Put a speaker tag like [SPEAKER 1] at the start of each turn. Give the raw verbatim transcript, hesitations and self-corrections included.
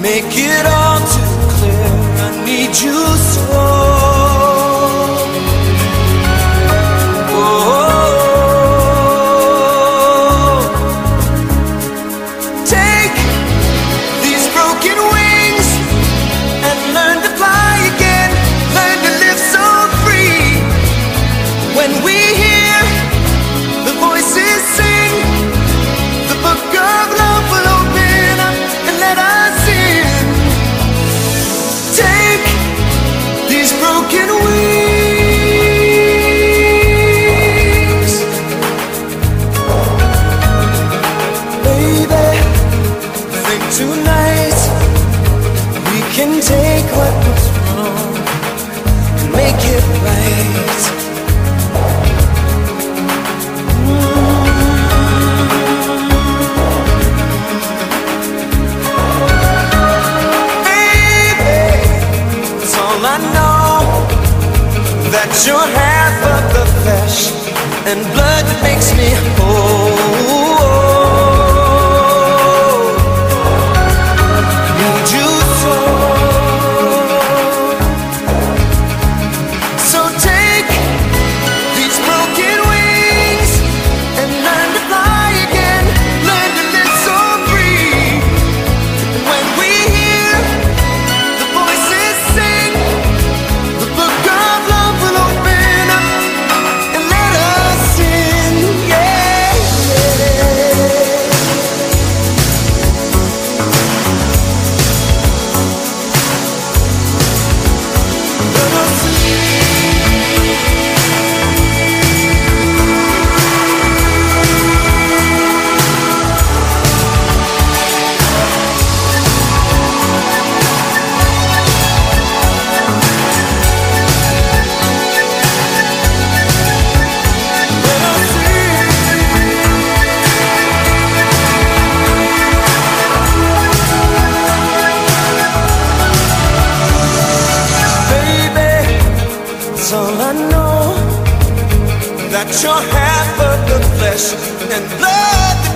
[SPEAKER 1] make it all too clear. I need you so. Tonight we can take what was wrong and make it right. Mm-hmm. Baby, it's all I know, that you're half of the flesh and blood that makes me whole. All I know, that you're half of the flesh and blood.